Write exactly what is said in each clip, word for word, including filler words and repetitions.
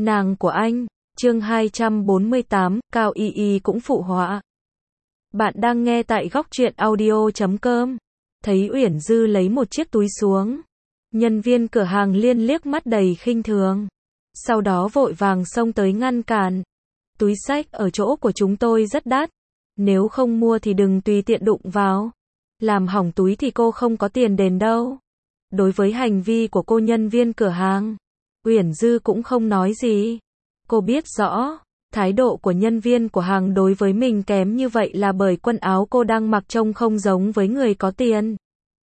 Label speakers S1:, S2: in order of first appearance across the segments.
S1: Nàng của anh, chương hai trăm bốn mươi tám, Cao Y Y cũng phụ họa. Bạn đang nghe tại góc truyện audio chấm com. Thấy Uyển Dư lấy một chiếc túi xuống. Nhân viên cửa hàng Liên liếc mắt đầy khinh thường. Sau đó vội vàng xông tới ngăn cản. Túi xách ở chỗ của chúng tôi rất đắt. Nếu không mua thì đừng tùy tiện đụng vào. Làm hỏng túi thì cô không có tiền đền đâu. Đối với hành vi của cô nhân viên cửa hàng, Uyển Dư cũng không nói gì. Cô biết rõ, thái độ của nhân viên của hàng đối với mình kém như vậy là bởi quần áo cô đang mặc trông không giống với người có tiền.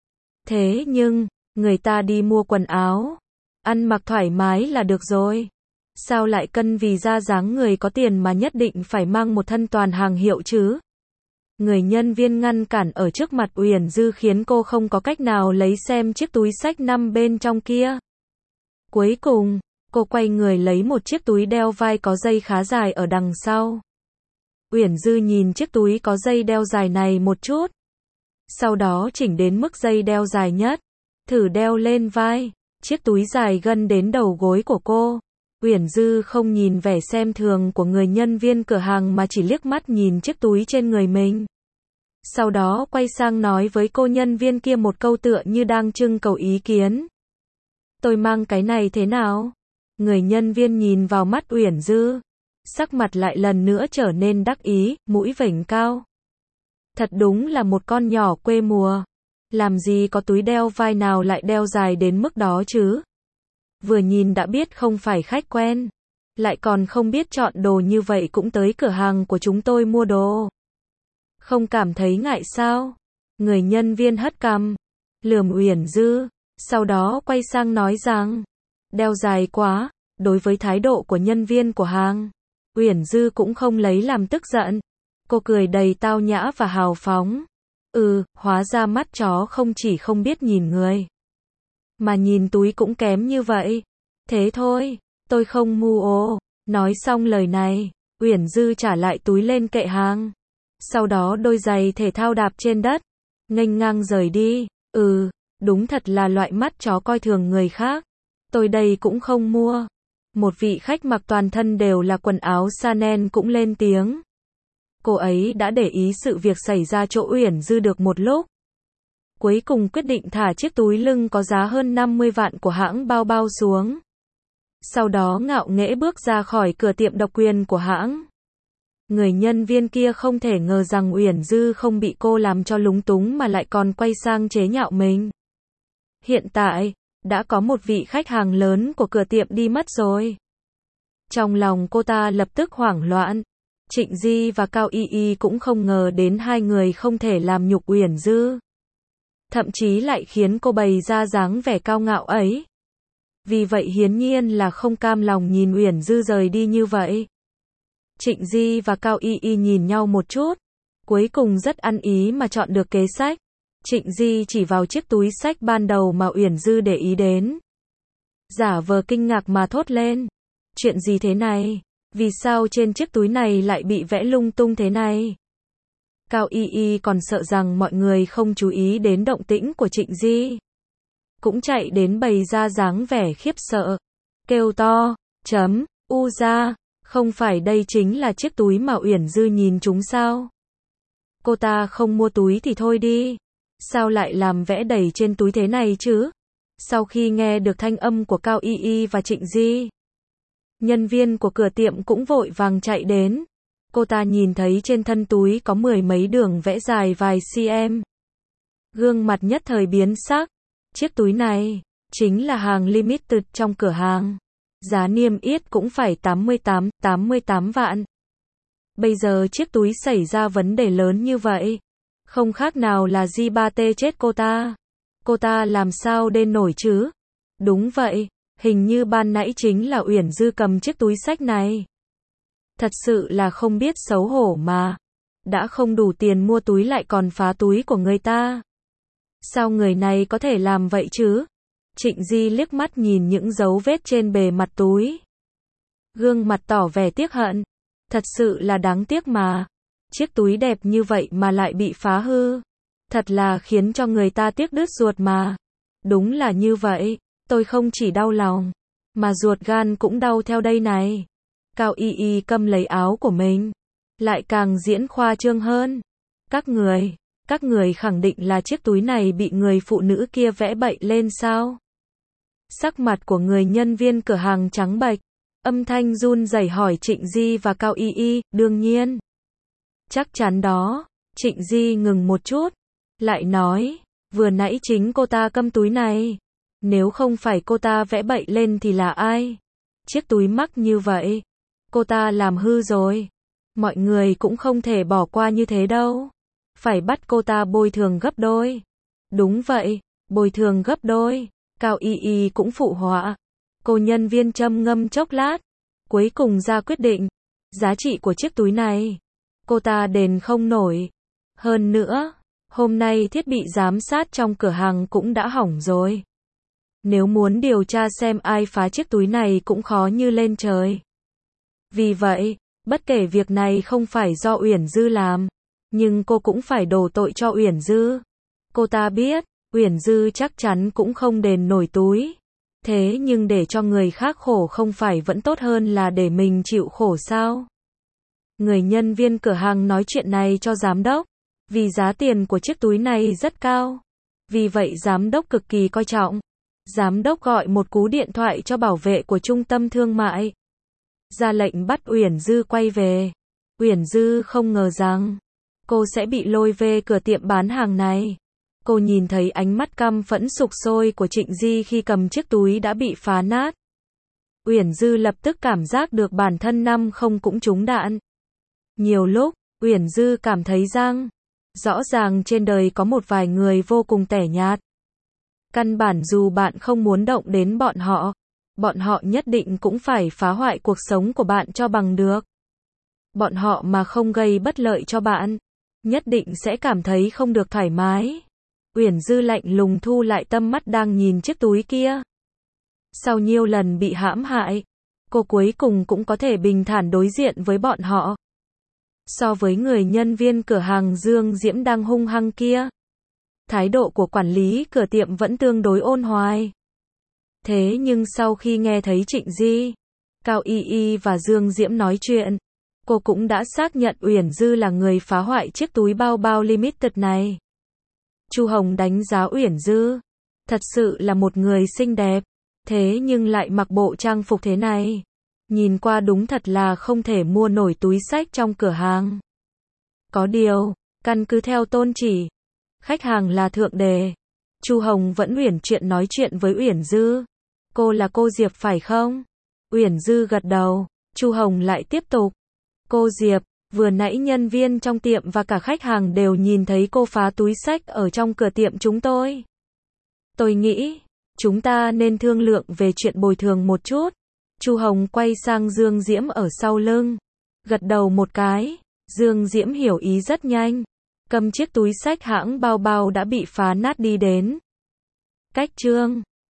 S1: Thế nhưng, người ta đi mua quần áo, ăn mặc thoải mái là được rồi. Sao lại cân vì ra dáng người có tiền mà nhất định phải mang một thân toàn hàng hiệu chứ? Người nhân viên ngăn cản ở trước mặt Uyển Dư khiến cô không có cách nào lấy xem chiếc túi xách nằm bên trong kia. Cuối cùng, cô quay người lấy một chiếc túi đeo vai có dây khá dài ở đằng sau. Uyển Dư nhìn chiếc túi có dây đeo dài này một chút. Sau đó chỉnh đến mức dây đeo dài nhất. Thử đeo lên vai. Chiếc túi dài gần đến đầu gối của cô. Uyển Dư không nhìn vẻ xem thường của người nhân viên cửa hàng mà chỉ liếc mắt nhìn chiếc túi trên người mình. Sau đó quay sang nói với cô nhân viên kia một câu tựa như đang trưng cầu ý kiến. Tôi mang cái này thế nào? Người nhân viên nhìn vào mắt Uyển Dư. Sắc mặt lại lần nữa trở nên đắc ý, mũi vểnh cao. Thật đúng là một con nhỏ quê mùa. Làm gì có túi đeo vai nào lại đeo dài đến mức đó chứ? Vừa nhìn đã biết không phải khách quen. Lại còn không biết chọn đồ như vậy cũng tới cửa hàng của chúng tôi mua đồ. Không cảm thấy ngại sao? Người nhân viên hất cằm, lườm Uyển Dư, sau đó quay sang nói rằng, đeo dài quá. Đối với thái độ của nhân viên của hàng, Uyển Dư cũng không lấy làm tức giận. Cô cười đầy tao nhã và hào phóng. Ừ, hóa ra mắt chó không chỉ không biết nhìn người, mà nhìn túi cũng kém như vậy. Thế thôi, tôi không mua ô. Nói xong lời này, Uyển Dư trả lại túi lên kệ hàng. Sau đó đôi giày thể thao đạp trên đất, nghênh ngang rời đi. Ừ, đúng thật là loại mắt chó coi thường người khác. Tôi đây cũng không mua. Một vị khách mặc toàn thân đều là quần áo Chanel cũng lên tiếng. Cô ấy đã để ý sự việc xảy ra chỗ Uyển Dư được một lúc. Cuối cùng quyết định thả chiếc túi lưng có giá hơn năm mươi vạn của hãng bao bao xuống. Sau đó ngạo nghễ bước ra khỏi cửa tiệm độc quyền của hãng. Người nhân viên kia không thể ngờ rằng Uyển Dư không bị cô làm cho lúng túng mà lại còn quay sang chế nhạo mình. Hiện tại, đã có một vị khách hàng lớn của cửa tiệm đi mất rồi. Trong lòng cô ta lập tức hoảng loạn. Trịnh Di và Cao Y Y cũng không ngờ đến hai người không thể làm nhục Uyển Dư. Thậm chí lại khiến cô bày ra dáng vẻ cao ngạo ấy. Vì vậy hiển nhiên là không cam lòng nhìn Uyển Dư rời đi như vậy. Trịnh Di và Cao Y Y nhìn nhau một chút. Cuối cùng rất ăn ý mà chọn được kế sách. Trịnh Di chỉ vào chiếc túi xách ban đầu mà Uyển Dư để ý đến. Giả vờ kinh ngạc mà thốt lên. Chuyện gì thế này? Vì sao trên chiếc túi này lại bị vẽ lung tung thế này? Cao Y Y còn sợ rằng mọi người không chú ý đến động tĩnh của Trịnh Di. Cũng chạy đến bày ra dáng vẻ khiếp sợ. Kêu to, chấm, u ra, không phải đây chính là chiếc túi mà Uyển Dư nhìn chúng sao? Cô ta không mua túi thì thôi đi. Sao lại làm vẽ đầy trên túi thế này chứ? Sau khi nghe được thanh âm của Cao Y Y và Trịnh Di, nhân viên của cửa tiệm cũng vội vàng chạy đến. Cô ta nhìn thấy trên thân túi có mười mấy đường vẽ dài vài cm. Gương mặt nhất thời biến sắc. Chiếc túi này chính là hàng limited trong cửa hàng. Giá niêm yết cũng phải tám mươi tám, tám mươi tám vạn. Bây giờ chiếc túi xảy ra vấn đề lớn như vậy. Không khác nào là G ba T chết cô ta. Cô ta làm sao đền nổi chứ? Đúng vậy, hình như ban nãy chính là Uyển Dư cầm chiếc túi xách này. Thật sự là không biết xấu hổ mà. Đã không đủ tiền mua túi lại còn phá túi của người ta. Sao người này có thể làm vậy chứ? Trịnh Di liếc mắt nhìn những dấu vết trên bề mặt túi. Gương mặt tỏ vẻ tiếc hận. Thật sự là đáng tiếc mà. Chiếc túi đẹp như vậy mà lại bị phá hư. Thật là khiến cho người ta tiếc đứt ruột mà. Đúng là như vậy. Tôi không chỉ đau lòng, mà ruột gan cũng đau theo đây này. Cao Y Y câm lấy áo của mình, lại càng diễn khoa trương hơn. Các người, các người khẳng định là chiếc túi này bị người phụ nữ kia vẽ bậy lên sao? Sắc mặt của người nhân viên cửa hàng trắng bệch, âm thanh run rẩy hỏi Trịnh Di và Cao Y Y, đương nhiên. Chắc chắn đó. Trịnh Di ngừng một chút, lại nói, vừa nãy chính cô ta câm túi này. Nếu không phải cô ta vẽ bậy lên thì là ai? Chiếc túi mắc như vậy, cô ta làm hư rồi. Mọi người cũng không thể bỏ qua như thế đâu. Phải bắt cô ta bồi thường gấp đôi. Đúng vậy, bồi thường gấp đôi. Cao Y Y cũng phụ họa. Cô nhân viên châm ngâm chốc lát, cuối cùng ra quyết định. Giá trị của chiếc túi này, cô ta đền không nổi. Hơn nữa, hôm nay thiết bị giám sát trong cửa hàng cũng đã hỏng rồi. Nếu muốn điều tra xem ai phá chiếc túi này cũng khó như lên trời. Vì vậy, bất kể việc này không phải do Uyển Dư làm, nhưng cô cũng phải đổ tội cho Uyển Dư. Cô ta biết, Uyển Dư chắc chắn cũng không đền nổi túi. Thế nhưng để cho người khác khổ không phải vẫn tốt hơn là để mình chịu khổ sao? Người nhân viên cửa hàng nói chuyện này cho giám đốc, vì giá tiền của chiếc túi này rất cao. Vì vậy giám đốc cực kỳ coi trọng. Giám đốc gọi một cú điện thoại cho bảo vệ của trung tâm thương mại, ra lệnh bắt Uyển Dư quay về. Uyển Dư không ngờ rằng cô sẽ bị lôi về cửa tiệm bán hàng này. Cô nhìn thấy ánh mắt căm phẫn sục sôi của Trịnh Di khi cầm chiếc túi đã bị phá nát. Uyển Dư lập tức cảm giác được bản thân năm không cũng trúng đạn. Nhiều lúc, Uyển Dư cảm thấy rằng, rõ ràng trên đời có một vài người vô cùng tẻ nhạt. Căn bản dù bạn không muốn động đến bọn họ, bọn họ nhất định cũng phải phá hoại cuộc sống của bạn cho bằng được. Bọn họ mà không gây bất lợi cho bạn, nhất định sẽ cảm thấy không được thoải mái. Uyển Dư lạnh lùng thu lại tâm mắt đang nhìn chiếc túi kia. Sau nhiều lần bị hãm hại, cô cuối cùng cũng có thể bình thản đối diện với bọn họ. So với người nhân viên cửa hàng Dương Diễm đang hung hăng kia, thái độ của quản lý cửa tiệm vẫn tương đối ôn hoài. Thế nhưng sau khi nghe thấy Trịnh Di, Cao Y Y và Dương Diễm nói chuyện, cô cũng đã xác nhận Uyển Dư là người phá hoại chiếc túi bao bao limited này. Chu Hồng đánh giá Uyển Dư, thật sự là một người xinh đẹp, thế nhưng lại mặc bộ trang phục thế này, nhìn qua đúng thật là không thể mua nổi túi xách trong cửa hàng. Có điều, căn cứ theo tôn chỉ, khách hàng là thượng đề. Chu Hồng vẫn uyển chuyện nói chuyện với Uyển Dư. Cô là cô Diệp phải không? Uyển Dư gật đầu. Chu Hồng lại tiếp tục. Cô Diệp, vừa nãy nhân viên trong tiệm và cả khách hàng đều nhìn thấy cô phá túi xách ở trong cửa tiệm chúng tôi. Tôi nghĩ, chúng ta nên thương lượng về chuyện bồi thường một chút. Chu Hồng quay sang Dương Diễm ở sau lưng, gật đầu một cái. Dương Diễm hiểu ý rất nhanh, cầm chiếc túi xách hãng bao bao đã bị phá nát đi đến cách chương